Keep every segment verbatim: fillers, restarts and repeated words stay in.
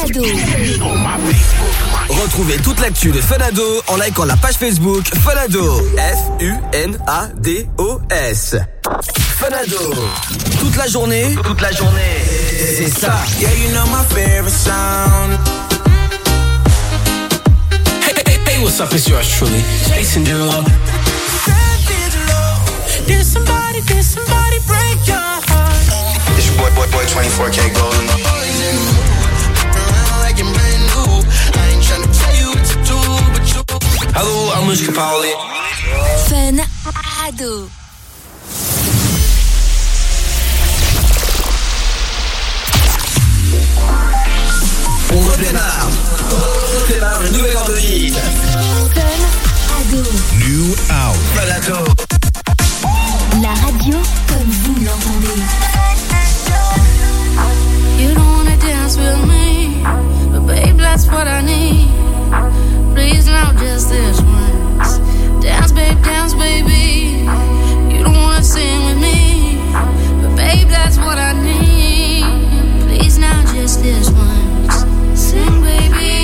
Ado. Retrouvez toute l'actu de Fun Ado en likant la page Facebook Fun Ado. F U N A D O S. Fun Ado. Toute la journée, toute la journée, c'est ça. Yeah, you know my favorite sound. Hey, hey, hey, what's up? It's yours truly, Jason Derulo. Did somebody, did somebody break your heart? It's your boy, boy, boy, twenty-four K Golden. Hello, I'm Wiz Capaldi. Fun Ado. On redémarre. On redémarre une nouvelle heure de hit. Fun Ado. New Out. Fun Ado. La radio comme vous l'entendez. You don't wanna dance with me, but babe, that's what I need. Please now, just this once. Dance, babe, dance, baby. You don't wanna sing with me, but babe, that's what I need. Please now, just this once. Sing, baby.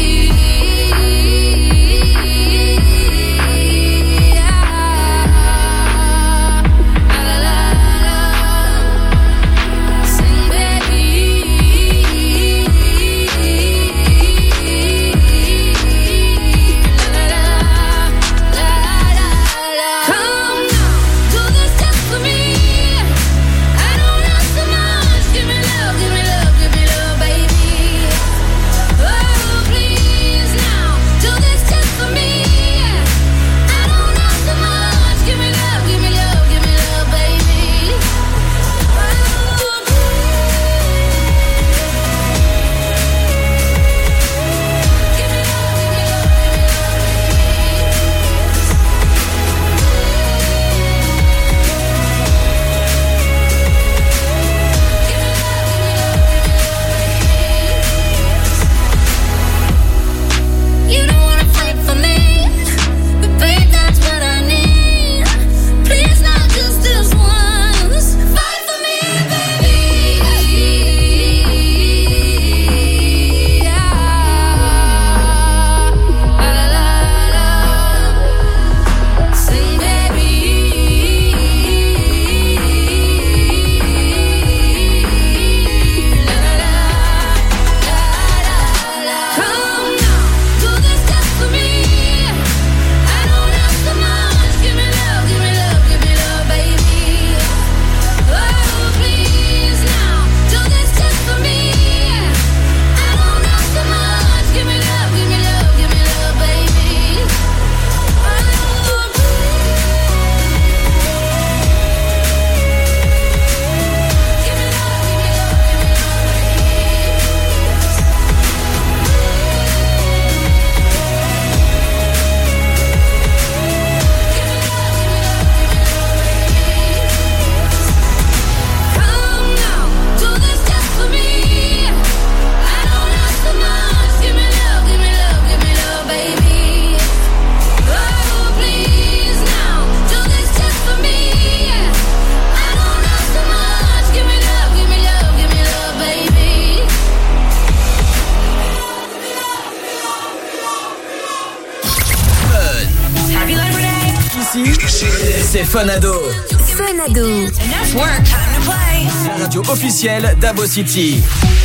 C'est Fun Ado. Fun Ado. Enough work, time to play. La radio officielle d'Abo City.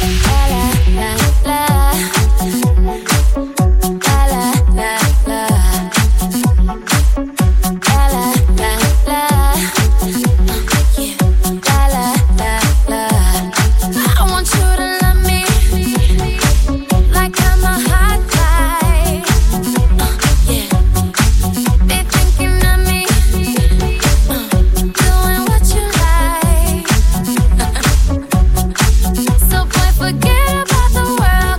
La, la, la. So boy, forget about the world.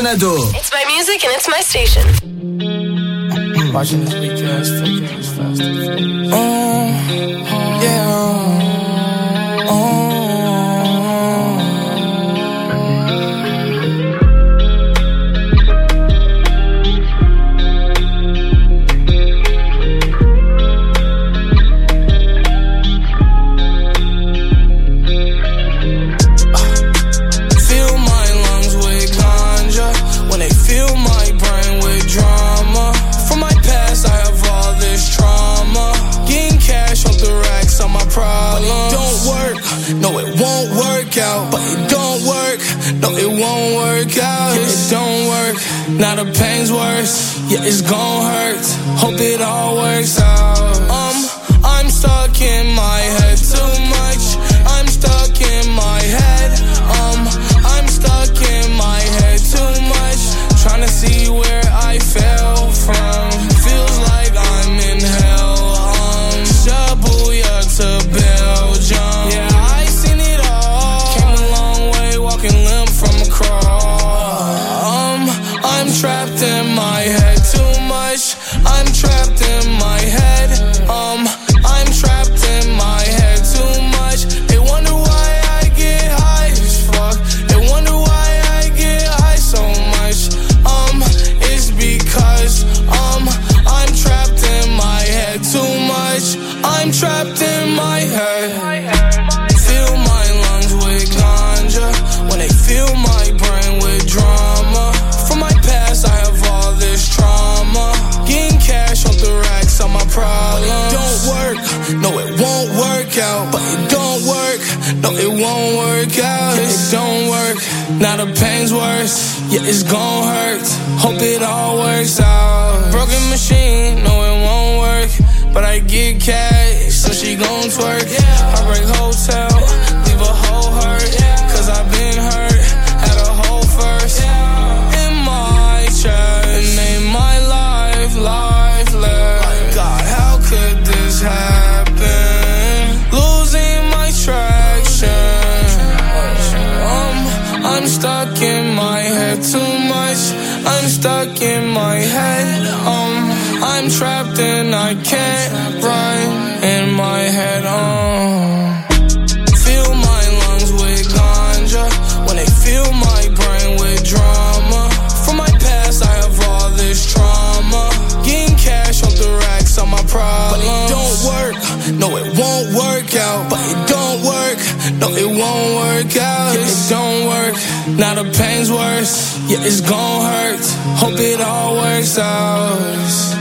Fun-Ado. It's my music and it's my station. Watching this weak ass, fake ass, fast and furious. Oh, yeah. Oh. Fill my lungs with ganja when they fill my brain with drama. From my past, I have all this trauma. Getting cash off the racks on my problems. But it don't work, no it won't work out. But it don't work, no it won't work out. Yeah, it don't work, now the pain's worse. Yeah, it's gon' hurt, hope it all works out. Um, I'm stuck in my head too much. I'm stuck in my head. Um, I'm stuck in my head too much. Tryna see where I fell from. Feels like I'm in hell. Um, Shabuya to Belgium. Yeah, I seen it all. Came a long way, walking limp from a crawl. Um, I'm trapped in my head too much. I'm trapped in my head. Um, I'm trapped in my head too much. They wonder why I get high as fuck. They wonder why I get high so much. Um, it's because um I'm trapped in my head too much. I'm trapped in my head. Fill my lungs with ganja when they fill my brain with drama. From my past, I have all this trauma. Getting cash off the racks on my problems. But it don't work, no it won't work out. But it don't work, no it won't work out. Yeah, it don't work, now the pain's worse. Yeah, it's gon' hurt, hope it all works out. Broken machine, no it won't work. But I get cash, so she gon' twerk. Heartbreak hotel, leave a whole hurt. Cause I been hurt, had a hole first. In my chest, name my life, lifeless. God, how could this happen? Losing my traction. Um, I'm stuck in my head too much. I'm stuck in my head. Um, I'm trapped and I can't run in my head. Um, fill my lungs with ganja when they fill my brain with drama. From my past, I have all this trauma. Getting cash off the racks on my problems. But it don't work, no it won't work out. But it don't work, no it won't work out. Yeah, it don't work, now the pain's worse. Yeah, it's gon' hurt, hope it all works out.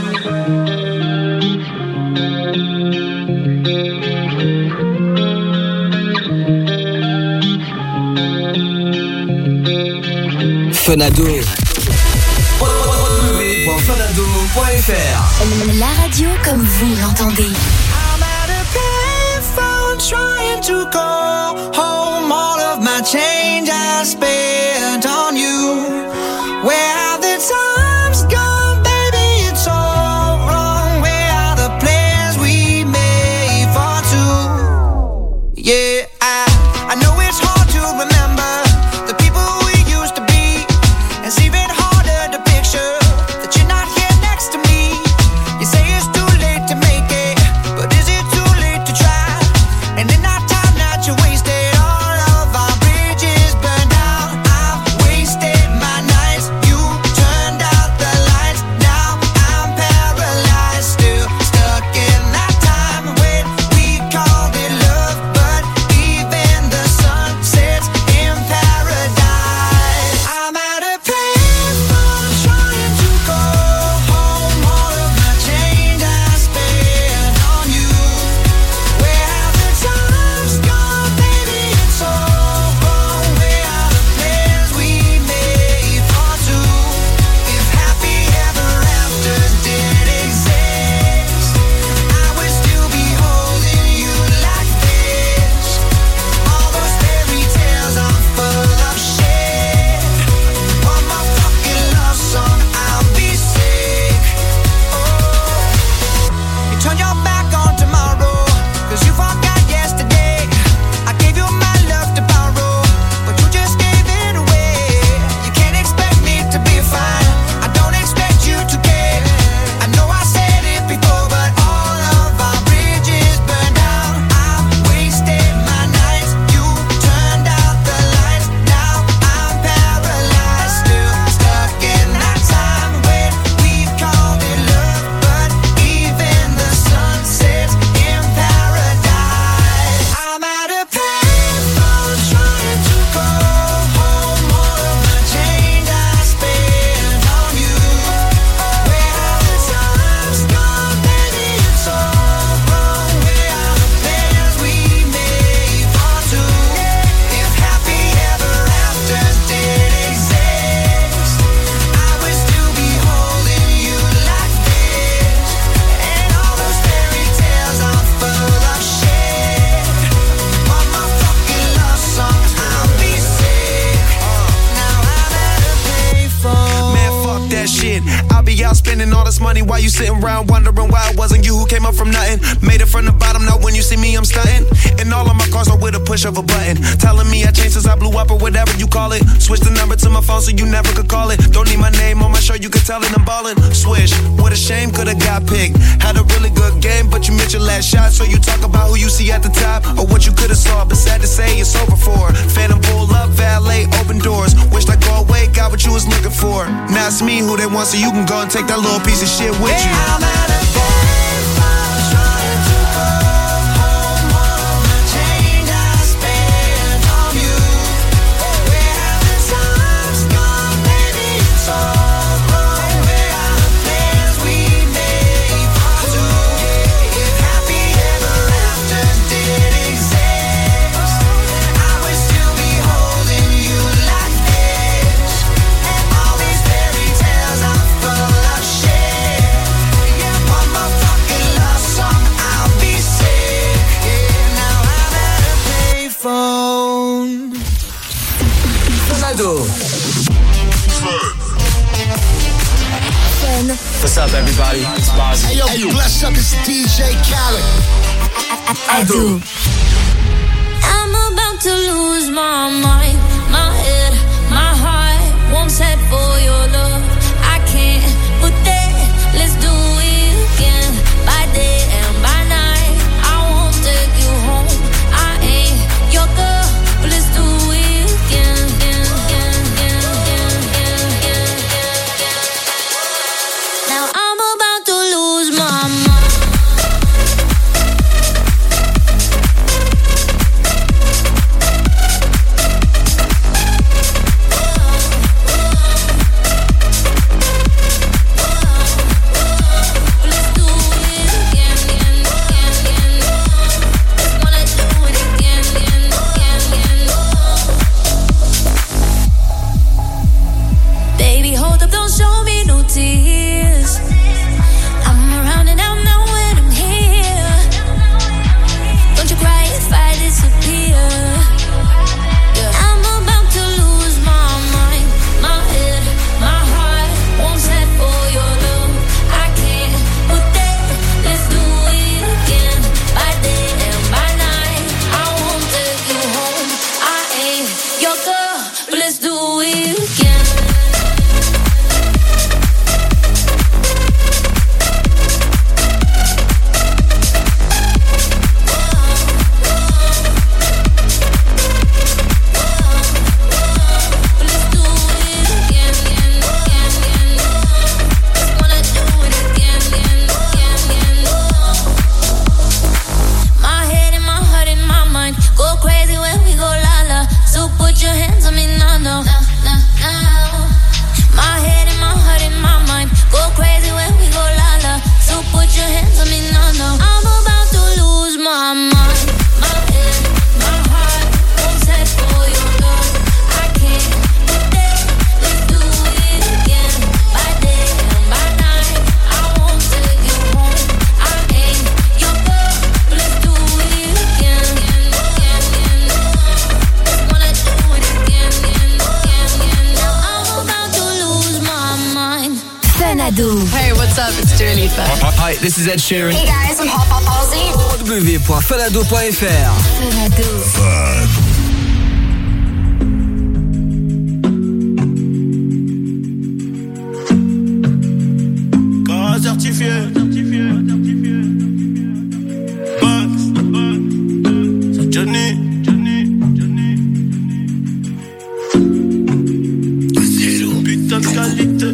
Fun-Ado. w w w point funado point f r. La radio comme vous l'entendez. I'm at a payphone trying to call home. All of my change I spent on you. Where have the times gone, baby? It's all wrong. Where are the plans we made for two? Yeah, I, I know it's hard to remember the people we used to be. It's even harder to picture that you're not here next to me. You say it's too late to make it, but is it too late to try? And in our time that you're waiting money while you sitting around wondering why it wasn't you who came up from nothing. Made it from the bottom, now when you see me, I'm stunting. And all of my cars are with a push of a button. Telling me I changed since I blew up or whatever you call it. Switch the number to my phone so you never could call it. Don't need my name on my shirt, you can tell it I'm ballin'. Swish, what a shame, could've got picked. Had a really good game, but you missed your last shot. So you talk about who you see at the top or what you could've saw. But sad to say, it's over for. Phantom pull up, valet, open doors. Wished I go away, got what you was looking for. Now it's me who they want, so you can go and take that little piece of shit with you. Yeah, I'm at a payphone trying to call home all the change I spent on you. Where have the times gone, baby? It's all wrong. Where are the plans we made for two? If happy ever after did exist, I would still be holding you like this. And all these fairy tales are full of shit. Yeah, one more fucking love song, I'll be sick. Yeah, now I'm at a payphone. Fernando. Fun. What's up, everybody? It's Bozzy. Hey, yo, hey, yo, bless up, it's D J Khaled. Ado. I'm about to lose my mind, my head, my heart won't set for your love. I can't put that, let's do it again. By day and by night, I won't take you home. I ain't your girl, but let's do it again. again, again, again, again, again, again, again. Now I'm about to lose my mind. Baby, hold up, don't show me no tears. I'm around and I'm not when I'm here. Don't you cry if I disappear. Yeah. I'm about to lose my mind, my head, my heart won't set for your love. I can't put that, let's do it again. By day and by night, I won't take you home. I ain't your girl, but let's do it again. My head and my heart and my mind go crazy when we go la la. So put your hands on me now, no, no, no, no. My head and my heart and my mind go crazy when we go la la. So put your hands on me now, no. I'm about to lose my mind, my head, my heart won't set for your love. I can't put that, let's do it again. By day and by night, I won't take you home. I ain't your girl, but let's do it again. Just wanna do it again. Now I'm about to lose my mind. Fernando. Hey, what's up? It's Dua Lipa. Hi, this is Ed Sheeran. Hey guys, I'm Hot Pop Halsey. w w w point fernando point f r. Fernando. Corps certifié. Bugs. C'est Johnny. Putain de qualité.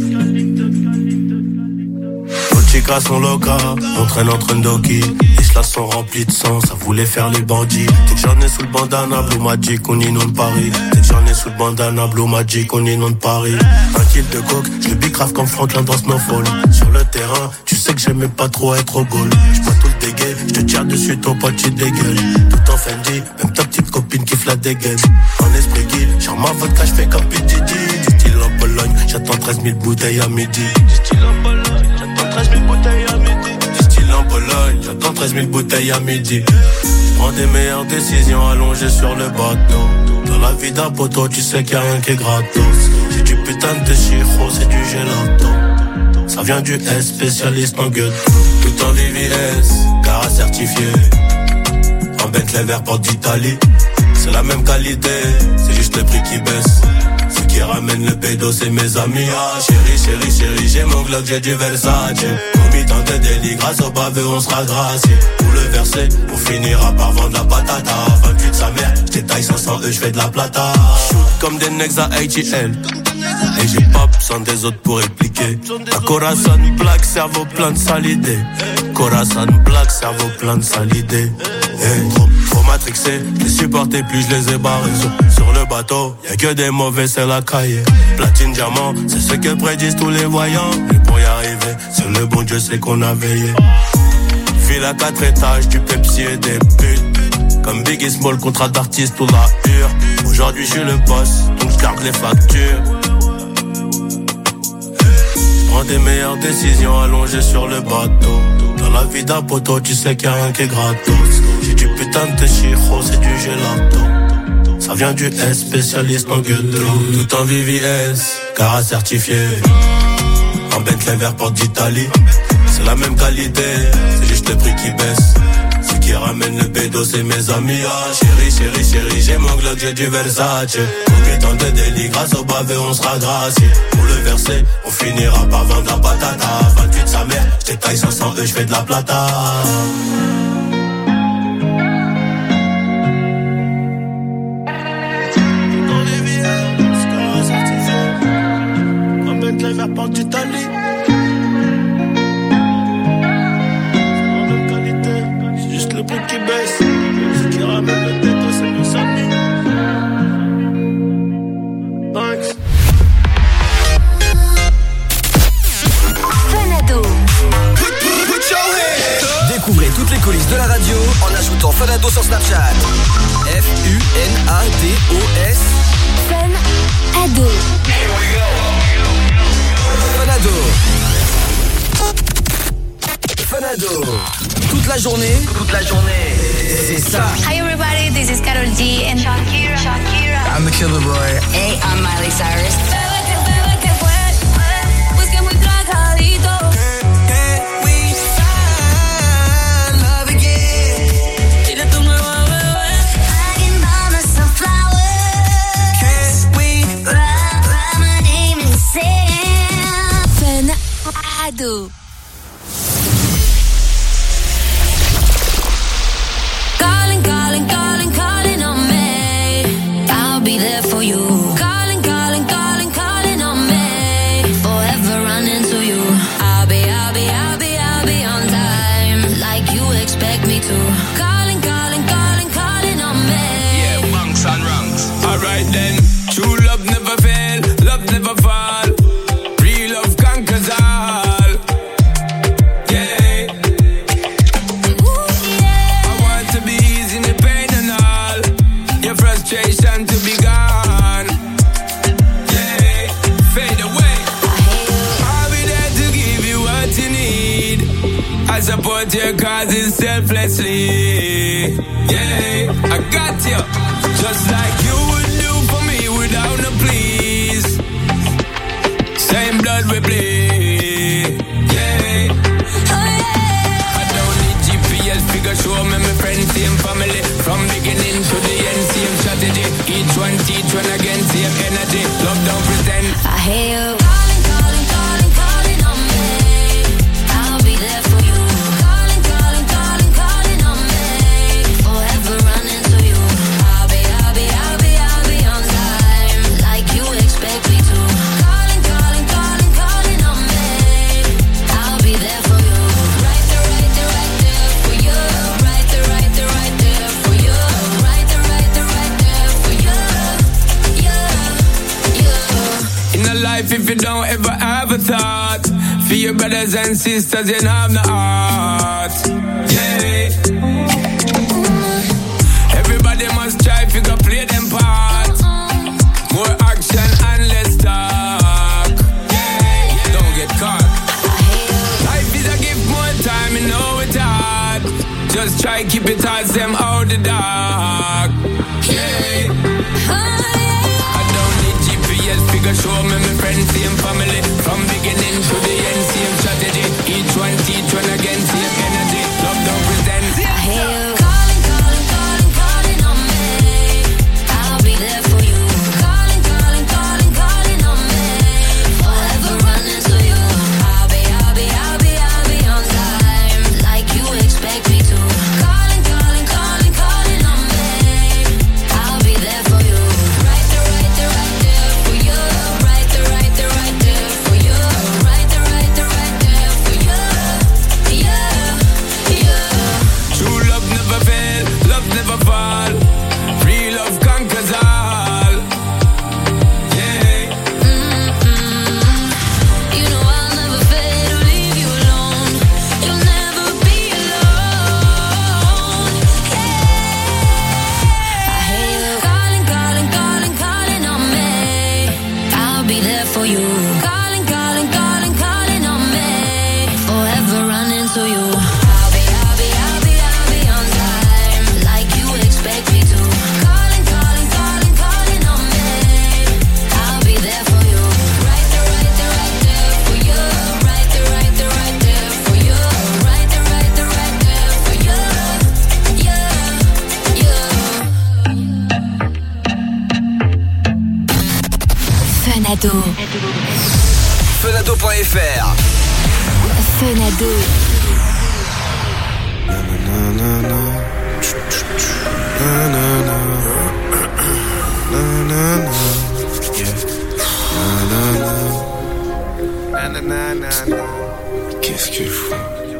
Chicas sont locas, on traîne entre Ndoki. Les cela sont remplis de sang, ça voulait faire les bandits. Dès que j'en ai sous le bandana, Blue Magic, on inonde Paris. Dès que j'en ai sous le bandana, Blue Magic, on inonde Paris. Un kill de coke, je le bicrave comme Franklin dans Snowfall. Sur le terrain, tu sais que j'aimais pas trop être au goal. J'bois tout le dégueu, j'te tire dessus, ton pote tu dégueules. Tout en Fendi, même ta petite copine qui la dégaine. En esprit guide, genre ma vodka, j'fais comme P D D. Du style en Pologne, j'attends treize mille bouteilles à midi. Du style en Pologne, j'attends treize mille bouteilles à midi. Du style en Pologne, j'attends treize mille bouteilles à midi. J'prends des meilleures décisions allongées sur le bateau. Dans la vie d'un poteau, tu sais qu'il y a rien qui est gratos. C'est du putain de chiro, c'est du gelato. Ça vient du S, spécialiste en gueule. Tout en V V S, Cara certifié. En Bentley vert porte d'Italie. C'est la même qualité, c'est juste le prix qui baisse. Ce qui ramène le pédo, c'est mes amis. Ah, chérie, chérie, chérie, j'ai mon Glock, j'ai du Versace. Commis tant de délits, grâce au baveux, on sera gracié. Pour le verser, on finira par vendre la patata. vingt-huit sa mère, j'étaille cinq cents E, j'fais de la plata. Shoot comme des necks à H T L. Et j'ai pas besoin des autres pour répliquer. La Corazon black, cerveau plein de sales idées. Corazon black, cerveau plein de sales idées. Hey, trop, trop matrixé, les supporter plus je les ai barrés. Sur, sur le bateau, y'a que des mauvais, c'est la cahier. Platine, diamant, c'est ce que prédisent tous les voyants. Mais pour y arriver, c'est le bon Dieu, c'est qu'on a veillé. File à quatre étages, du Pepsi et des putes. Comme Biggie Small, contrat d'artiste ou la hure. Aujourd'hui je suis le boss, donc je garde les factures. Prends des meilleures décisions allongées sur le bateau. Dans la vie d'un poteau, tu sais qu'il y a rien qui est gratos. J'ai du putain de chiro, c'est du gelato. Ça vient du S, spécialiste en ghetto. Tout en V V S, Cara certifié. En Bentley vert porte d'Italie. C'est la même qualité, c'est juste le prix qui baisse. Ce qui ramène le pédo, c'est mes amis. Ah, chérie, chérie, chérie, j'ai mon Glock, j'ai du Versace. Combien tant de délits, grâce au baveux, on sera gracié. Pour le verser, on finira par vendre la patata. vingt-huit sa mère, j'étaille cinq cents E, j'fais de la plata. Dans les villes, Scara certifié. En Bentley vert porte d'Italie. Le prix qui baisse, ce qui ramène le tête, c'est mes amis. Thanks. Fun Ado. Découvrez toutes les coulisses de la radio en ajoutant Fun Ado sur Snapchat. F U N A D O S. Fun Ado. Fun Ado. Fun Ado. Toute la journée, toute la journée, c'est ça. Hi everybody, this is Karol G and Shakira. Shakira. I'm the Killer Boy. Hey, I'm Miley Cyrus. Fun Ado. Calling, calling, calling, calling on me. I'll be there for you. Calling, calling, calling, calling on me. Forever running to you. I'll be, I'll be, I'll be, I'll be on time. Like you expect me to. Calling, calling, calling, calling on me. Yeah, bunks and ranks. Alright then. True love never fail. Love never fall. Real love conquers all. Frustration to be gone. Yeah, fade away. I'll be there to give you what you need. I support your causes selflessly. Yeah, I got you. Just like you would do for me without no please. Same blood we bleed. Yeah. I don't need G P S figure show me my friends, same family. From beginning to the end, same strategy. Each one teach one again, same energy. Love don't pretend. I hear you calling, calling, calling, calling on me. I'll be there for you. Calling, calling, calling, calling on me. Forever running to you. I'll be, I'll be, I'll be, I'll be on time. Like you expect me to. Calling, calling, calling, calling on me. I'll be there for you. Right there, right there, right there for you. Right there, right there, right there for you. Right there, right there, right there for you. Yeah, yeah. In a life, if you don't ever have a thought for your brothers and sisters, you have no heart. Yeah. Everybody must try if you can play them part. More action and less talk. Yeah. Don't get caught. Life is a gift, more time, you know it's hard. Just try keep it hard, them out the dark. Yeah. I don't need G P S figure show me my friends, same family. From beginning to the end, same Ado. Fenado point F R. Fenado. Qu'est-ce qu'il faut?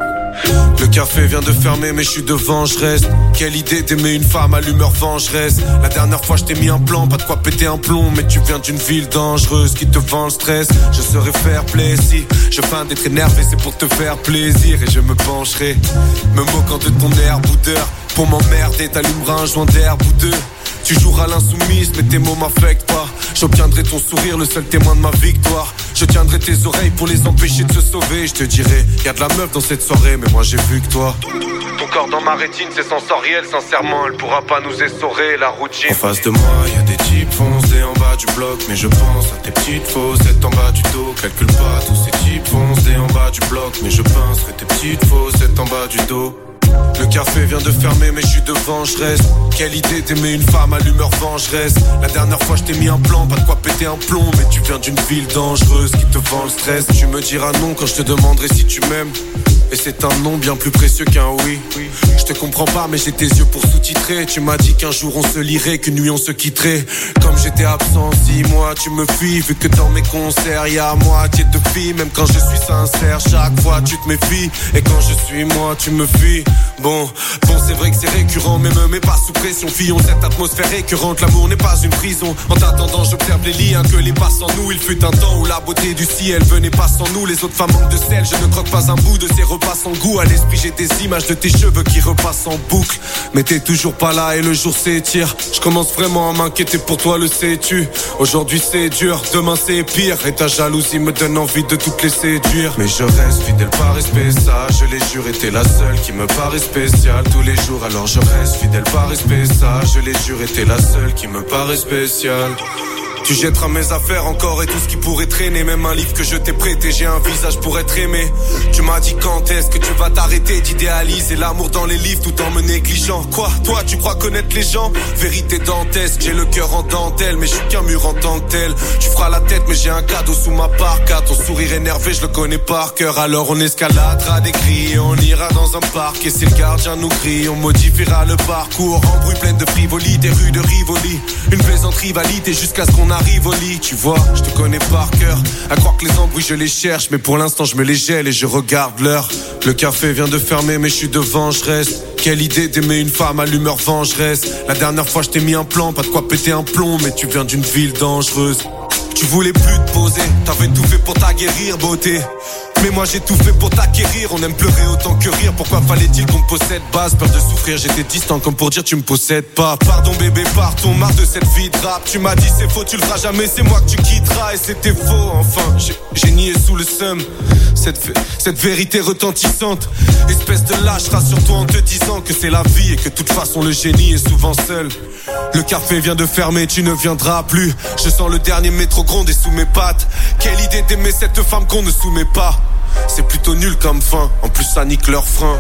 Le café vient de fermer mais je suis devant, je reste. Quelle idée d'aimer une femme à l'humeur vengeresse. La dernière fois je t'ai mis un plan, pas de quoi péter un plomb. Mais tu viens d'une ville dangereuse qui te vend le stress. Je saurais faire play si je feins d'être énervé, c'est pour te faire plaisir. Et je me pencherai, me moquant de ton air boudeur. Pour m'emmerder t'allumeras un joint d'herbe ou deux. Tu joueras l'insoumise mais tes mots m'affectent pas. J'obtiendrai ton sourire, le seul témoin de ma victoire. Je tiendrai tes oreilles pour les empêcher de se sauver. Je te dirai, y'a de la meuf dans cette soirée, mais moi j'ai vu que toi. Ton corps dans ma rétine, c'est sensoriel, sincèrement, elle pourra pas nous essorer la routine. En face de moi, y'a des types foncés en bas du bloc, mais je pense à tes petites faussettes en bas du dos. Calcule pas tous ces types foncés en bas du bloc, mais je pense à tes petites faussettes en bas du dos. Le café vient de fermer mais je suis devant, je reste. Quelle idée d'aimer une femme à l'humeur vengeresse. La dernière fois je t'ai mis un plan, pas de quoi péter un plomb. Mais tu viens d'une ville dangereuse qui te vend le stress. Tu me diras non quand je te demanderai si tu m'aimes. Et c'est un non bien plus précieux qu'un oui. Je te comprends pas mais j'ai tes yeux pour sous-titrer. Tu m'as dit qu'un jour on se lirait, qu'une nuit on se quitterait. Comme j'étais absent six mois tu me fuis. Vu que dans mes concerts y'a moitié de filles. Même quand je suis sincère chaque fois tu te méfies. Et quand je suis moi tu me fuis. Bon, bon c'est vrai que c'est récurrent. Mais me mets pas sous pression fillon. Cette atmosphère récurrente, l'amour n'est pas une prison. En t'attendant j'observe les liens que les pas sans nous. Il fut un temps où la beauté du ciel venait pas sans nous. Les autres femmes manquent de sel, je ne croque pas un bout de ces repas sans goût. À l'esprit j'ai des images de tes cheveux qui repassent en boucle. Mais t'es toujours pas là et le jour s'étire. Je commence vraiment à m'inquiéter pour toi, le sais-tu. Aujourd'hui c'est dur, demain c'est pire. Et ta jalousie me donne envie de toutes les séduire. Mais je reste fidèle par respect, ça je l'ai juré. T'es la seule qui me paraît spéciale tous les jours. Alors je reste fidèle par respect, ça je l'ai juré. T'es la seule qui me paraît spéciale. Tu jetteras mes affaires encore et tout ce qui pourrait traîner. Même un livre que je t'ai prêté, j'ai un visage pour être aimé. Tu m'as dit quand est-ce que tu vas t'arrêter d'idéaliser l'amour dans les livres tout en me négligeant. Quoi, toi tu crois connaître les gens? Vérité dantesque, j'ai le cœur en dentelle. Mais je suis qu'un mur en tant que tel. Tu feras la tête mais j'ai un cadeau sous ma parka. Ton sourire énervé je le connais par cœur. Alors on escaladera des cris et on ira dans un parc. Et si le gardien nous crie, on modifiera le parcours. Embrouille pleine de frivolité, rue de Rivoli. Une plaisante rivalité jusqu'à ce qu'on arrive au lit. Tu vois, je te connais par cœur. À croire que les embrouilles je les cherche. Mais pour l'instant je me les gèle et je regarde l'heure. Le café vient de fermer mais je suis devant, je reste. Quelle idée d'aimer une femme à l'humeur vengeresse. La dernière fois je t'ai mis un plan, pas de quoi péter un plomb. Mais tu viens d'une ville dangereuse. Tu voulais plus te poser, t'avais tout fait pour t'aguerrir, beauté. Mais moi j'ai tout fait pour t'acquérir. On aime pleurer autant que rire. Pourquoi fallait-il qu'on me possède? Base, peur de souffrir, j'étais distant comme pour dire tu me possèdes pas. Pardon bébé, partons, marre de cette vie de rap. Tu m'as dit c'est faux, tu le feras jamais, c'est moi que tu quitteras. Et c'était faux, enfin, j'ai, j'ai nié sous le seum. Cette, cette vérité retentissante. Espèce de lâche, rassure-toi en te disant que c'est la vie. Et que de toute façon le génie est souvent seul. Le café vient de fermer, tu ne viendras plus. Je sens le dernier métro gronder sous mes pattes. Quelle idée d'aimer cette femme qu'on ne soumet pas. C'est plutôt nul comme fin, en plus ça nique leur frein.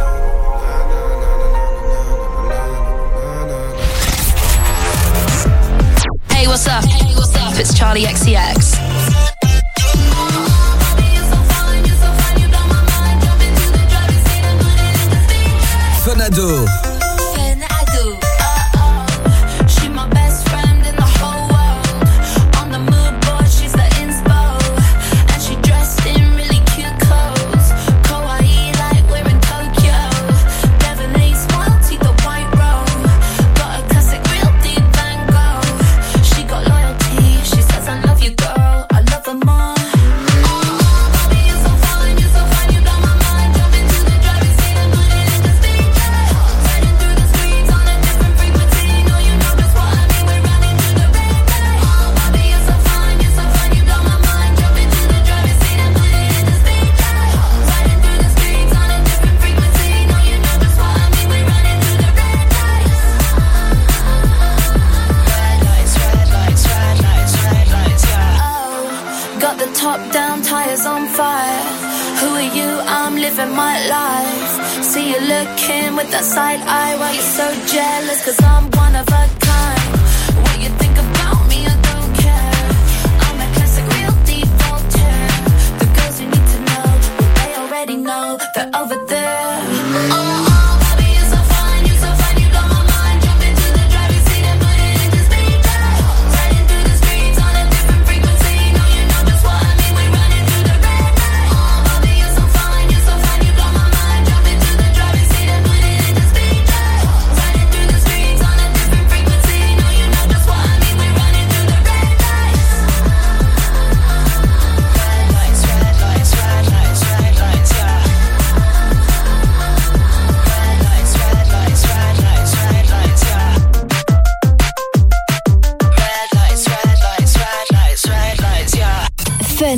Hey, what's up? Hey, what's up? It's Charlie X C X. Fenado. Fenado. She my best friend in the whole world. On the mood board, she's the inspo. And she dressed in really cute clothes. Kawaii like we're in Tokyo. Beverly smile, teeth the white robe. Got a classic real deep Van Gogh. She got loyalty, she says I love you girl. I love her more. Top down, tires on fire. Who are you? I'm living my life. See you looking with that side eye. Why you so jealous? Cause I'm one of a kind. What you think about me, I don't care. I'm a classic real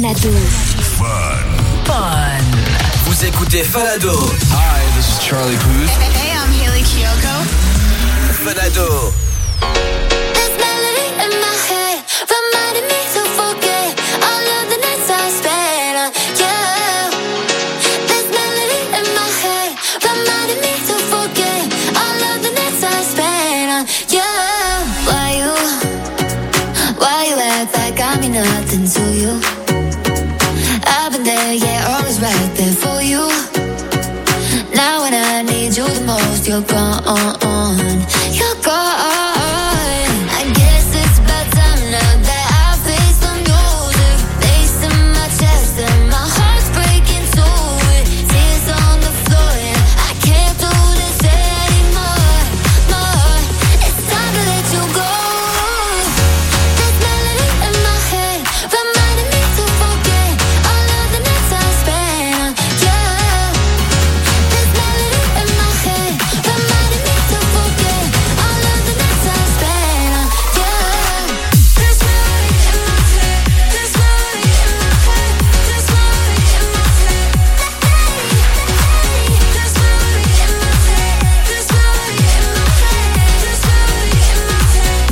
Ado. Fun. Vous écoutez Fun Ado. Hi, this is Charlie Puth. Hey, hey, I'm Haley Kiyoko. Fun Ado. This melody in my head reminding me to forget all of the nights I spent on you. This melody in my head reminding me to forget all of the nights I spent on you. Why you, why you act like I mean nothing to you? I've been there, yeah, always right there for you. Now when I need you the most, you're gone, you're gone. I guess it's about time now that I face the music. Bass in my chest and my heart's breaking to it. Tears on the floor and I can't do this anymore, more. It's time to let you go. This melody in my head reminding me to forget all of the nights I spent on you. This melody in my head reminding me to forget all of the nights I spent on you. This melody in my head, this melody in my head, this melody in my head. This melody in my head, this melody in my head, this melody in my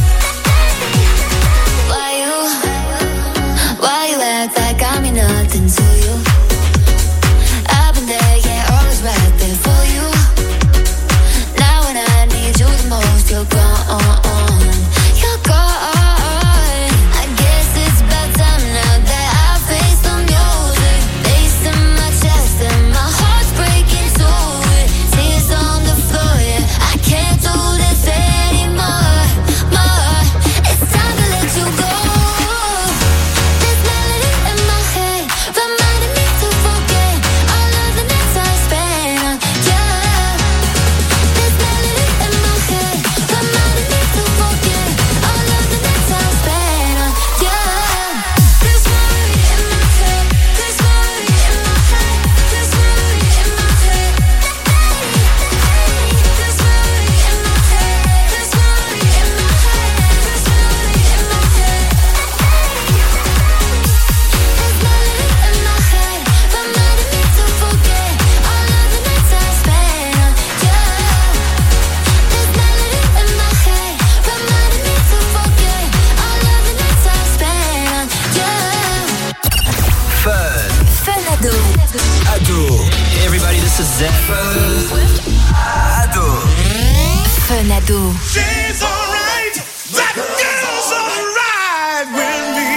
head. Why you, why you act like I mean nothing to you? I've been there, yeah, always right there for you. Now when I need you the most, you're gone, you're gone. I guess it's about time now that I face the music. Bass in my chest and my heart's breaking to it. Tears on the floor, yeah, I can't do this anymore, more. It's time to let you go. This melody in my head reminding me to forget all of the nights I spent on you. This melody in my head reminding me to forget all of the nights I spent on you. This melody in my head, this melody in my head, this melody in my head. This melody in my head, this melody in my head, this melody in my head. This melody in my head reminding me to forget all of the nights I spent on you. This melody in my head reminding me to forget all of the nights I spent on you. Fun Fun Ado. Ado. Hey everybody, this is Zach. Ado. Fun Ado. She's alright, that girl's alright with me.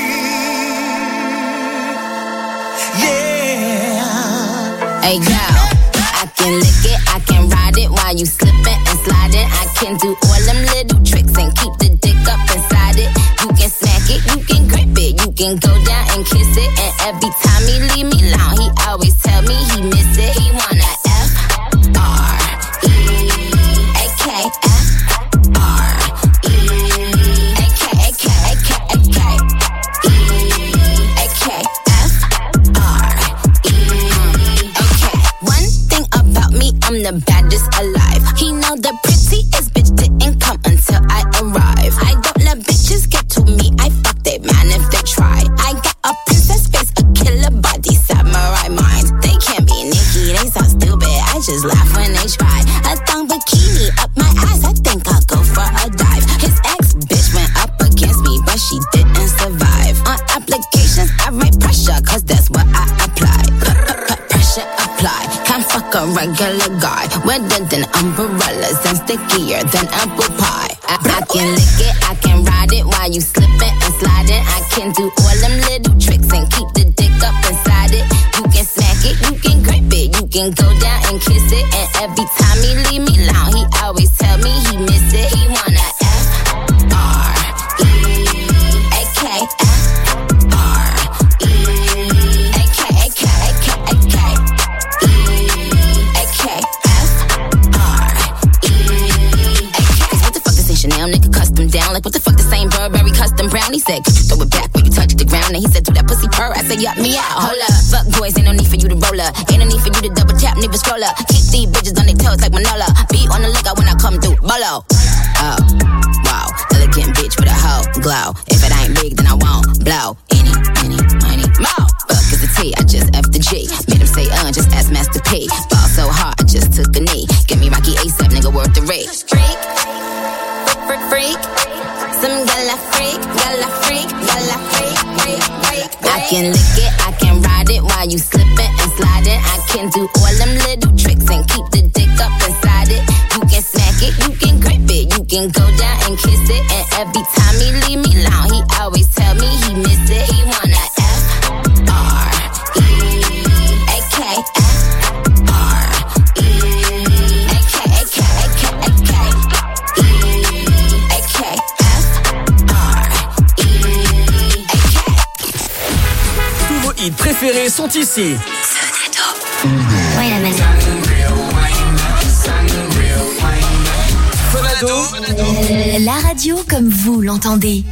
Yeah. Hey yo, I can lick it, I can ride it while you slipping and sliding. I can do all them little tricks and keep the dick up inside it. You can smack it, you can grip it, you can go down and kiss it. And every time he leave me alone, he always tell me he miss it. He wanna F R E A K F R E A K A K A K A K E A K F R E A K. One thing about me, I'm the baddest alive. He know the prettiest bitch didn't come until I arrive. I don't let bitches get to me, I fuck they man if they try. I got a princess face, a killer body, samurai mind. They can't be Nicki, they so stupid, I just laugh when they try. A thong bikini up my ass, I think I'll go for a dive. His ex bitch went up against me, but she didn't survive. On applications, I write pressure, cause that's what I apply. Pressure apply, can't fuck a regular guy. Wetter than umbrellas and stickier than apple pie. I, I can lick it, I can ride it while you slipping and sliding. I can do all them little tricks and keep the dick up inside it. You can smack it, you can grip it, you can go down and kiss it. And every time he leave me alone, he always tell me he miss it. He wanna F R E A K F R E A K A K A K A K E A K F R E A K. Cause what the fuck is in Chanel, nigga, custom down? Like what the fuck the same Burberry custom brown? He said, could you throw it back when you touch the ground? And he said, do that pussy purr? I said, yup, me out, hold up. Fuck boys, ain't no need for you to roll up. Ain't no need for you to double tap, neither scroll up. Keep these bitches on their toes like Manola. Be on the lookout when I come through, bolo. Oh, wow, elegant bitch with a hoe glow. If it ain't big, then I won't blow. Any, any, any, more. the rate. Freak, freak, freak. Some gala freak, gala freak, gala freak, freak, freak. I can lick it, I can ride it while you slipping and sliding. I can do all them little tricks and keep the dick up inside it. You can smack it, you can grip it, you can go down and kiss it. And every time he leave me alone, he always tell me he miss it. He wanna F R E A K F R E A K A K A K A K E A K F R E A K. Tous vos hits préférés sont ici. Wait a minute. Fun La radio comme vous l'entendez.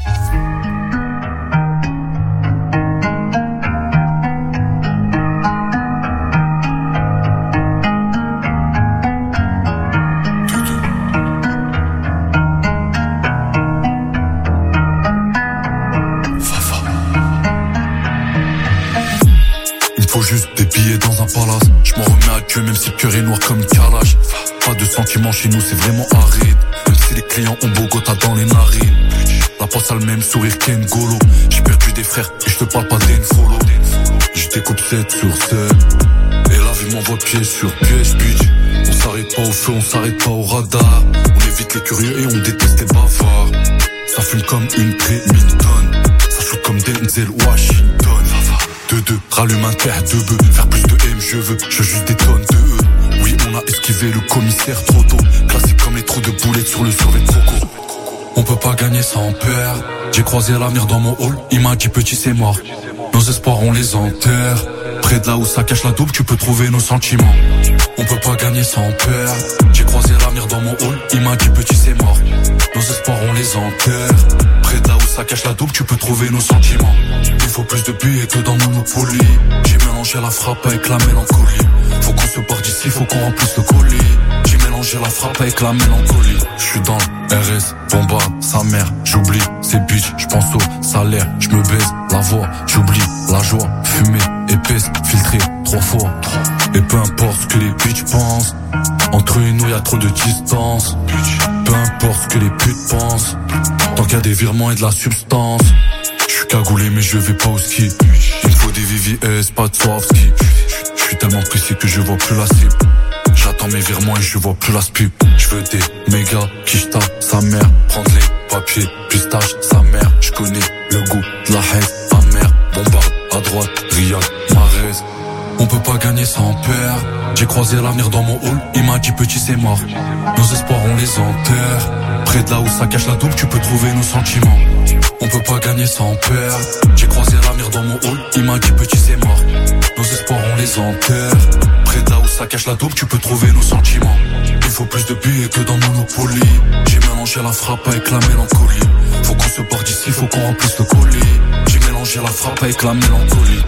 Il faut juste des billets dans un palace. Je m'en remets à Dieu même si le cœur est noir comme Kalash. Pas de sentiments chez nous, c'est vraiment aride. Même si les clients ont Bogota dans les narines. La poste a le même sourire qu'Engolo. J'ai perdu des frères et je te parle pas d'Enfollow. Je découpe sept sur sept. Et la vie m'envoie piège sur piège, bitch. On s'arrête pas au feu, on s'arrête pas au radar. On évite les curieux et on déteste les bavards. Ça fume comme une Remington. Ça shoot comme Denzel Washington. deux deux, rallume un terre de bœuf. Faire plus de M, je veux, je veux juste des tonnes de E. Oui, on a esquivé le commissaire trop tôt. Classique comme les trous de boulettes sur le survêt de Coco. On peut pas gagner sans perdre. J'ai croisé l'avenir dans mon hall, il m'a dit petit c'est mort. Nos espoirs on les enterre. Près de là où ça cache la double, tu peux trouver nos sentiments. On peut pas gagner sans perdre. J'ai croisé l'avenir dans mon hall, il m'a dit petit c'est mort. Nos espoirs on les enterre. Près de là où ça cache la double, tu peux trouver nos sentiments. Il faut plus de billets que dans Monopoly. J'ai mélangé la frappe avec la mélancolie. Faut qu'on se barre d'ici, faut qu'on remplisse le colis. J'ai mélangé la frappe avec la mélancolie. J'suis dans le R S, bombarde sa mère. J'oublie ces bitches, j'pense au salaire. J'me baise la voix, j'oublie la joie. Fumée, épaisse, filtrée, trois fois. Et peu importe ce que les bitches pensent. Entre nous y'a trop de distance. Peu importe ce que les putes pensent. Tant qu'il y a des virements et de la substance. J'suis cagoulé mais je vais pas au ski. Il me faut des V V S, pas de Swarovski. J'suis tellement précis que je vois plus la cible. J'attends mes virements et je vois plus la spip. J'veux des méga quicheta, sa mère. Prendre les papiers, pistache, sa mère. J'connais le goût de la haine, amère. Bombarde à droite, Riyad, Mahrez. On peut pas gagner sans perdre. J'ai croisé l'avenir dans mon hall, il m'a dit petit c'est mort. Nos espoirs on les enterre. Près de là où ça cache la double, tu peux trouver nos sentiments. On peut pas gagner sans perdre. J'ai croisé l'avenir dans mon hall, il m'a dit petit c'est mort. Nos espoirs on les enterre. Près de là où ça cache la double, tu peux trouver nos sentiments. Il faut plus de billets que dans Monopoly. J'ai mélangé la frappe avec la mélancolie. Faut qu'on se barre d'ici, faut qu'on remplisse le colis. J'ai mélangé la frappe avec la mélancolie.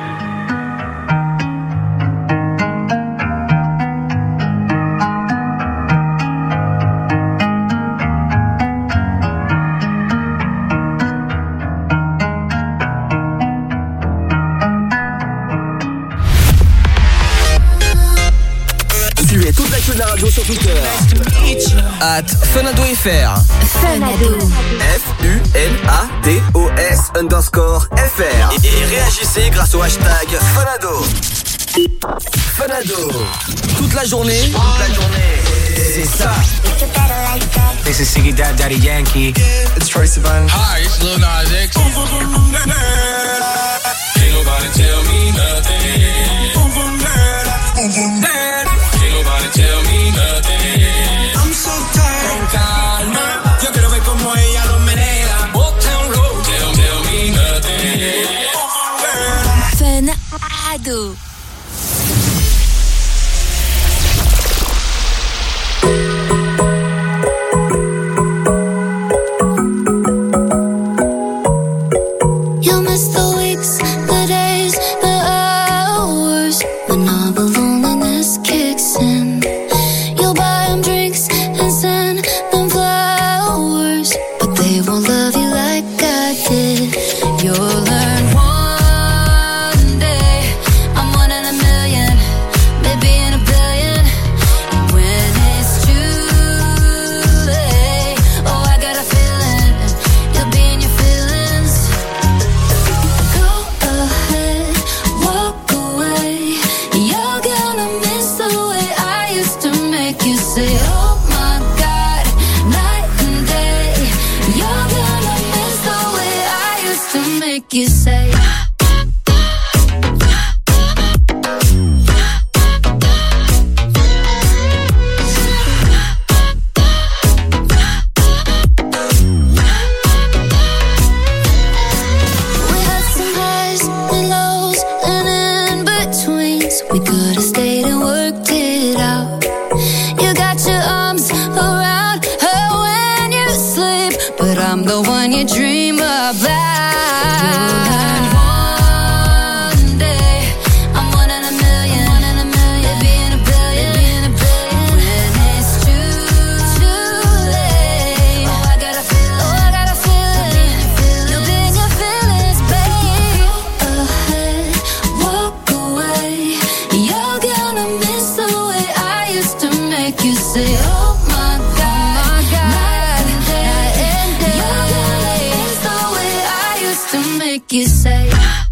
Toute l'actu de la radio sur Twitter. At FunAdoFR. Funado. F U N A D O S underscore F R. Et, et réagissez grâce au hashtag Funado. Funado. Toute la journée. Toute la journée. C'est ça. This is Siggy Dad Daddy Yankee. It's Troy Sivan. Hi, it's Lil Nas X. Ain't nobody tell me nothing. Ain't nobody tell me nothing. I'm so tired. Con calma, yo quiero ver como ella lo menea. Uptown Road, tell, tell me nothing. Funado. You'll miss the weeks, the days, the hours when all the loneliness kicks in. You'll buy them drinks and send them flowers, but they won't love you like I did. You'll learn one day I'm one make you say. We could've stayed and worked it out. You got your arms around her when you sleep, but I'm the one you dream about. One day, I'm one in a million, one in a million, maybe in a billion, maybe in a billion. When it's too, too late, oh I got a feeling, oh I got a feeling, you'll be in your feelings, babe. Go ahead, walk away. You're gonna miss the way I used to make you say, oh my God, oh my God. Night and day, night and day. You're gonna miss the way I used to make you say.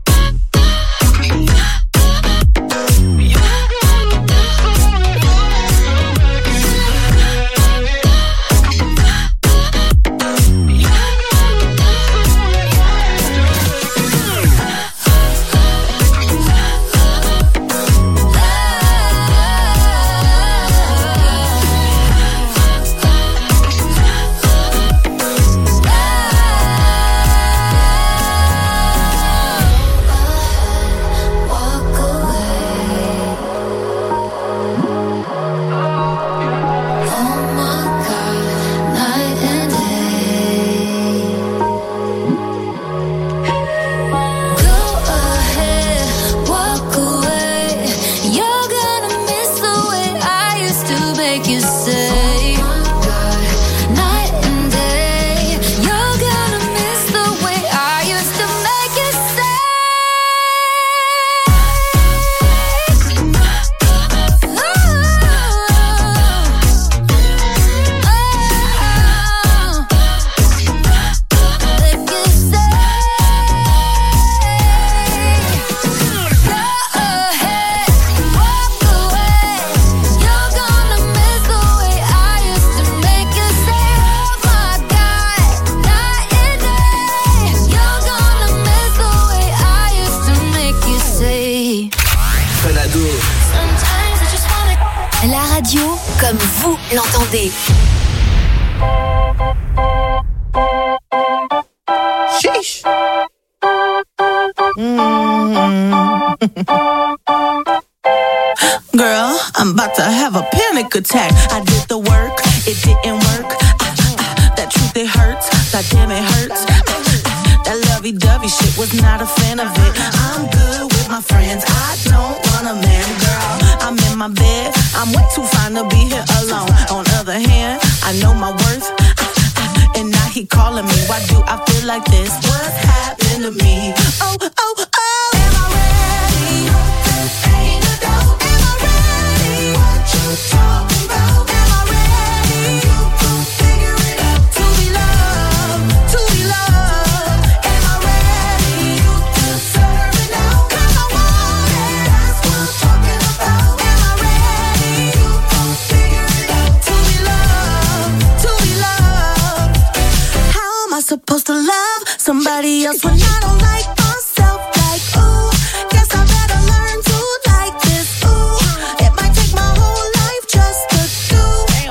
La radio comme vous l'entendez. Sheesh. Mm. Girl, I'm about to have a panic attack. I did the work, it didn't work. Ah, ah, that truth, it hurts. God damn, it hurts. Ah, ah, that lovey-dovey shit, was not a fan of it. I'm good with my friends. I don't want a man, girl. I'm in my bed. I'm way too fine to be here alone. On the other hand, I know my worth. Ah, ah, and now he calling me. Why do I feel like this? What's happened to me? Oh, oh, oh. Am I ready? Ain't no doubt. Am I ready? What you talking about? Am I ready? You gon' figure it out. To be loved, to be loved. Am I ready? You deserve it now. 'Cause I want it. That's what I'm talking about. Am I ready? You gon' figure it out. To be loved, to be loved. How am I supposed to love somebody else when I don't like myself? Like, ooh, guess I better learn to like this. Ooh, it might take my whole life just to do.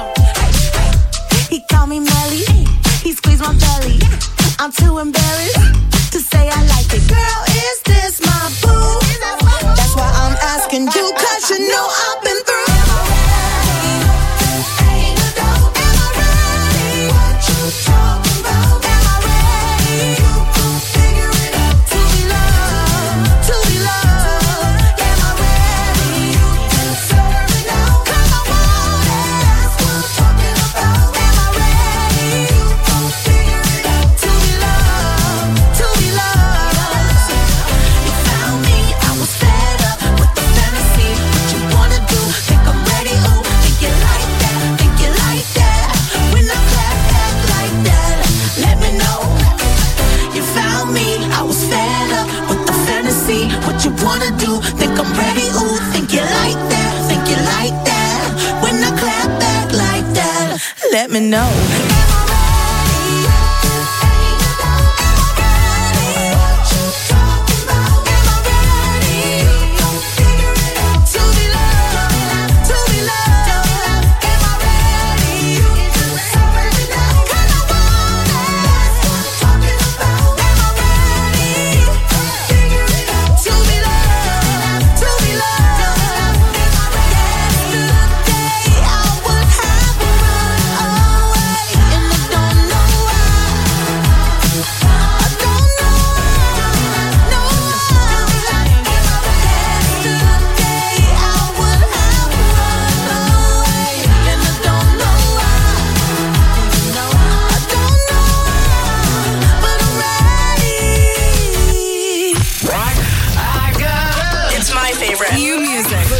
He called me Melly, he squeezed my belly. I'm too embarrassed to say I like it. Girl, is this my boo? That's why I'm asking you, 'cause you know I've been through. Talking about, am I ready? You gon' figure it out. To be loved, to be loved. Am I ready? You deserve it now. 'Cause I want it. That's what I'm talking about. Am I ready? You gon' figure it out. To be loved, to be loved. You found me, I was fed up with the fantasy. What you wanna do? Think I'm ready? Ooh, think you like that? Think you like that? When I clap back like that, let me know. You found me, I was fed up with the fantasy. What you wanna do? Think I'm ready? Ooh, think you like that? Think you like that? When I clap back like that, let me know. Am I ready? Am I ready? What you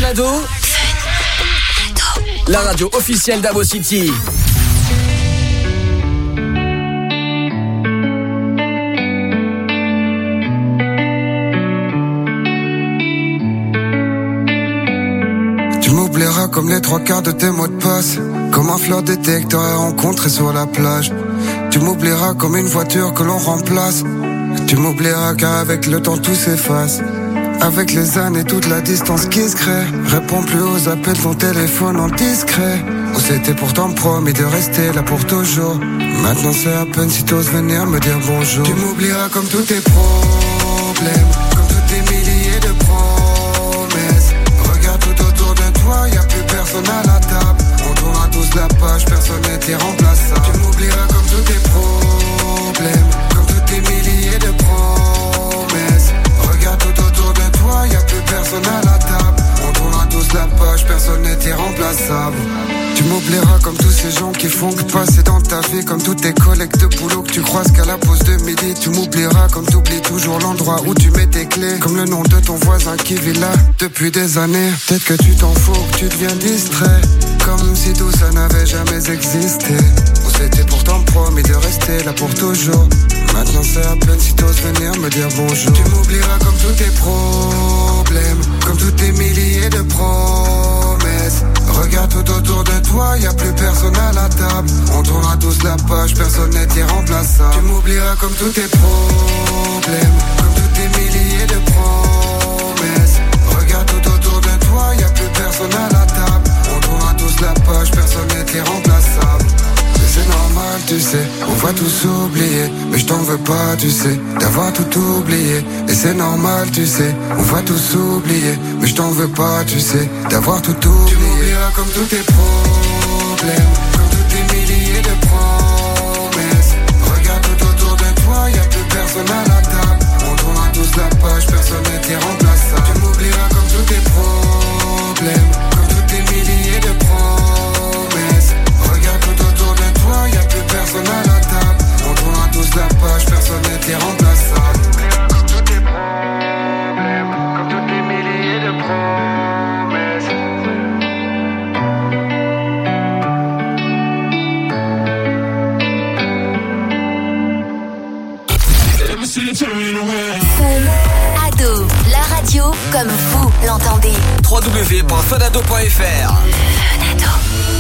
Ado, la radio officielle d'Abo City. Tu m'oublieras comme les trois quarts de tes mots de passe, comme un fleur d'été que t'aurais rencontré sur la plage. Tu m'oublieras comme une voiture que l'on remplace. Tu m'oublieras car avec le temps tout s'efface. Avec les années, toute la distance qui se crée. Réponds plus aux appels de ton téléphone en discret. On s'était pourtant promis de rester là pour toujours. Maintenant c'est à peine si t'oses venir me dire bonjour. Tu m'oublieras comme tous tes problèmes, comme tous tes milliers de promesses. Regarde tout autour de toi, y a plus personne à la table. On tournera tous la page, personne n'est irremplaçable. Tu m'oublieras comme tous tes problèmes, comme tous tes milliers de promesses. Regarde tout autour de toi, y a plus personne à la table. On tournera tous la page, personne n'est irremplaçable. Tu m'oublieras comme tous ces gens qui font que passer dans ta vie, comme tous tes collègues de boulot que tu croises qu'à la pause de midi. Tu m'oublieras comme t'oublies toujours l'endroit où tu mets tes clés, comme le nom de ton voisin qui vit là depuis des années. Peut-être que tu t'en fous, que tu deviens distrait, comme si tout ça n'avait jamais existé. On s'était pourtant promis de rester là pour toujours. Maintenant c'est à peine si t'oses venir me dire bonjour. Tu m'oublieras comme tous tes problèmes, comme tous tes milliers de promesses. Regarde tout autour de toi, y a plus personne à la table. On tournera tous la page, personne n'est irremplaçable. Tu m'oublieras comme tous tes problèmes, comme tous tes milliers de promesses. Regarde tout autour de toi, y a plus personne à la table. On tournera tous la page, personne n'est irremplaçable. C'est normal, tu sais, on va tous oublier. Mais je t'en veux pas, tu sais, d'avoir tout oublié. Et c'est normal, tu sais, on va tous oublier. Mais je t'en veux pas, tu sais, d'avoir tout oublié. Tu m'oublieras comme tous tes problèmes, comme tous tes milliers de promesses. Regarde tout autour de toi, y a plus personne à la table. On tournera tous la page, personne n'est irremplaçable. Tu m'oublieras comme tous tes problèmes, comme tous tes milliers de promesses. Regarde tout autour de toi, y a plus personne à la table. On tournera tous la page, personne n'est irremplaçable. Comme tous tes problèmes, comme tous tes milliers de promesses. Fun Ado, la radio comme vous l'entendez. w w w point fun ado point f r. Fun Ado.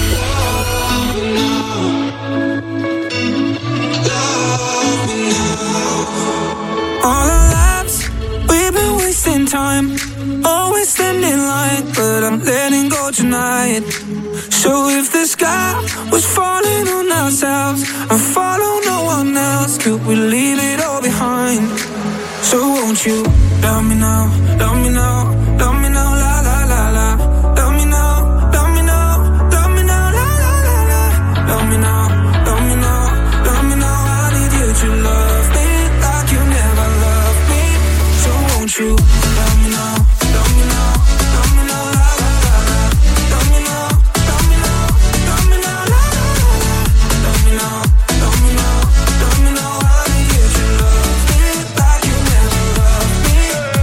All our lives, we've been wasting time, always standing in line, but I'm letting go tonight. So if the sky was falling on ourselves and follow no one else, could we leave it all behind? So won't you love me now, love me now, love me now, la la la la. Love me now, love me now, love me now, la la la la. Love me now, love me now, love me now. I need you to love me like you never loved me. So won't you love me now, love me now, love me now, la la la la. Love me now, love me now, love me now, la la la la. Love me now, love me now, love me now. I need you to love me like you never loved me.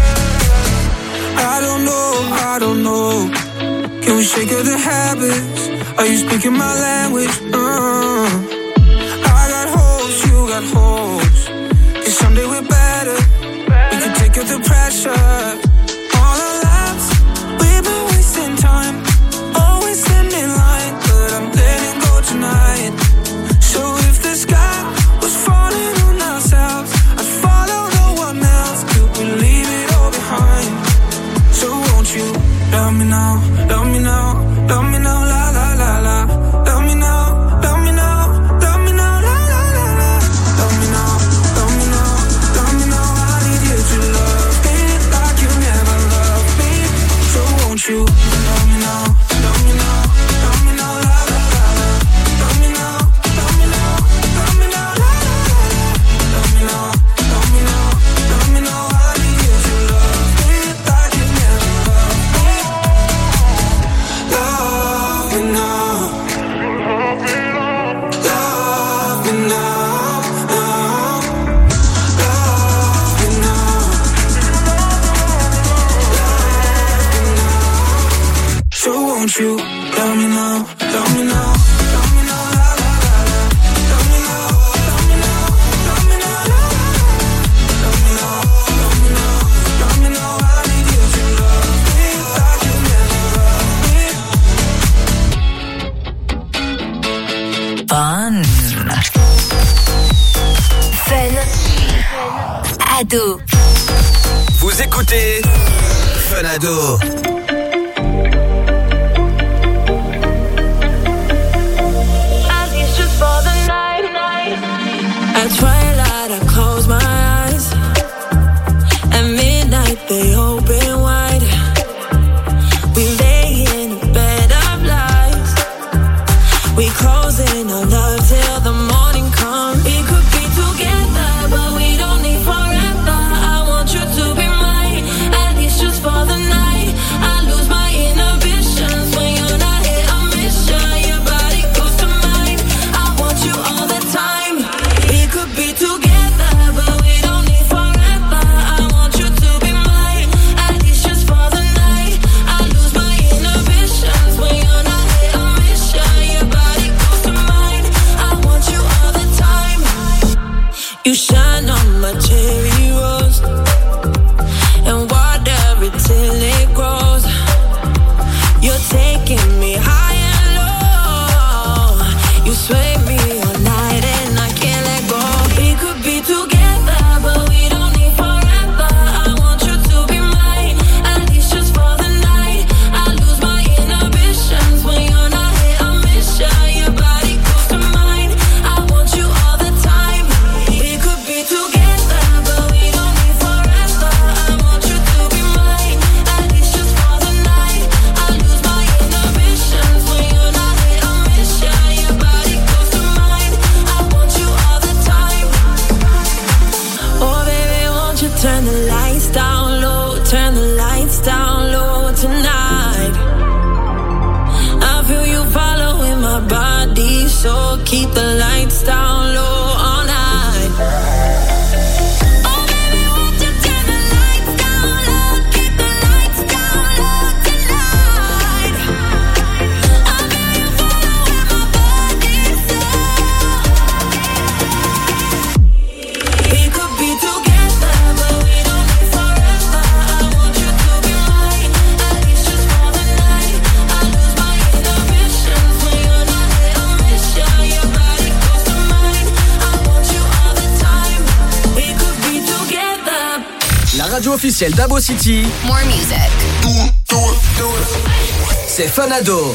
I don't know, I don't know. Can we shake of the habits? Are you speaking my language? Uh, I got hopes, you got hopes. Cause someday we're better. We can take out the pressure. All our lives, we've been wasting time, always standing in line, but I'm letting go tonight. So if the sky was falling on ourselves, I'd follow no one else. Could we leave it all behind? So won't you love me now, love me now, love me now, la la la la. Love me now, love me now, love me now, la la la la. Love me now, love me now, love me with you. Tell me now, tell me now, tell me now, la la la la. Tell me now, tell me now, tell me now, la la la. Tell me now, tell me now, tell me now, I need you to love me like you never loved me. Fun. Fun. Ado. Vous écoutez Fun Ado. At twilight I close my eyes. At midnight they open wide. We lay in a bed of lies. We closing our love till the morning comes. We could be together, but we don't need forever. I want you to be mine, at least just for the night. I lose my inhibitions when you're not here. I miss you, your body goes to mine. I want you all the time. We could be together, but we don't need forever. I want you to be mine, at least just for the night. I lose my inhibitions when you're not here. I miss you, your body goes to mine. I want you all the time. You shine on my cherry rose and water it till it grows. You're taking me high and low. You sway me all night and I can't let go. We could be together, but we don't need forever. I want you to be mine, at least just for the night. I lose my inhibitions when you're not here. I miss you, your body goes to mine. I want you all the time. We could be together, but we don't need forever. I want you to be mine, at least just for the night. I lose my inhibitions when you're not here. I miss you, your body goes to mine. I want you all the time. Oh baby, won't you turn the lights down low, turn the lights down low tonight. I feel you following my body, so keep the lights down low all night. Oh baby, won't you turn the lights down low, keep the lights down low tonight. I feel you following my body, so we could be together, but we don't need forever. I want you to be mine, at least just for the night. I lose my inhibitions when you're not here. I miss you, your body goes to mine. I want you all the time. We could be together. La radio officielle d'Abo City, More music. c'est Fun Ado.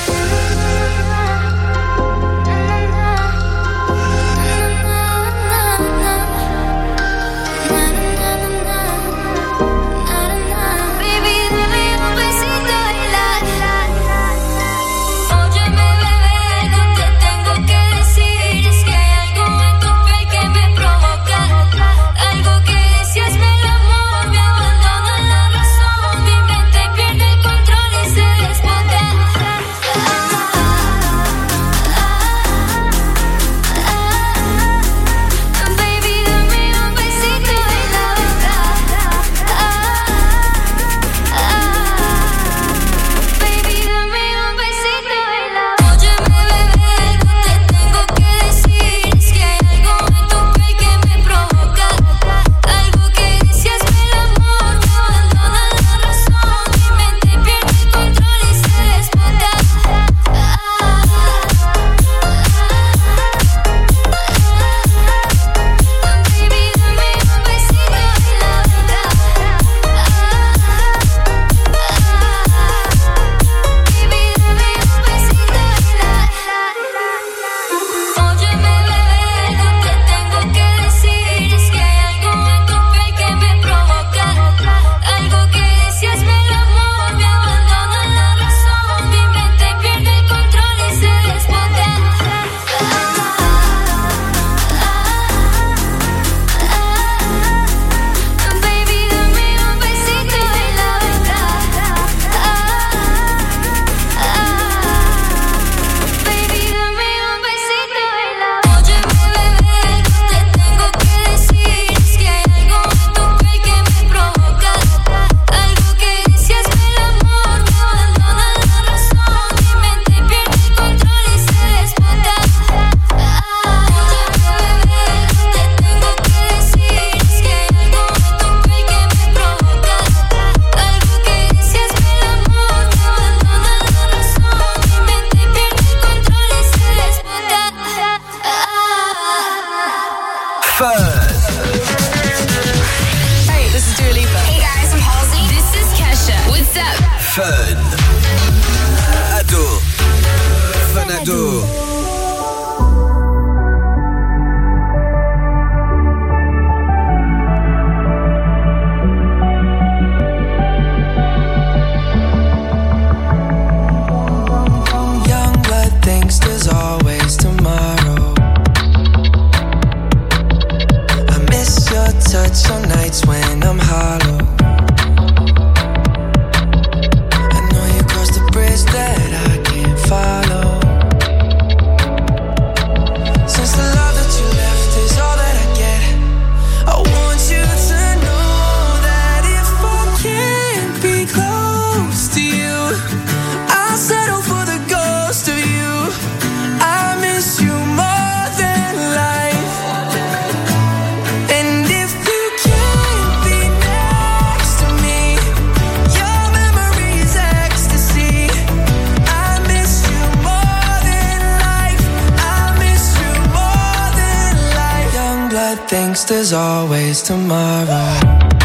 Baby, dame un besito y la la la la. Óyeme, bebé, algo te tengo que decir. Es que hay algo en tu piel que me provoca. Algo que si es el amor me abandona la razón. Mi mente pierde el control y se desbota. Hey, this is Dua Lipa. Hey guys, I'm Halsey. This is Kesha. What's up? Fun. Ado. Fun Ado. There's always tomorrow. I miss your touch on nights when I'm hollow. I know you crossed the bridge that I can't follow. Since the love that you left is all that I get, I want you to know that if I can't be close to you, I'll settle for the ghost of you. I miss you more than life. And if you can't be next to me, your memory is ecstasy. I miss you more than life. I miss you more than life. Young blood thinks there's always tomorrow.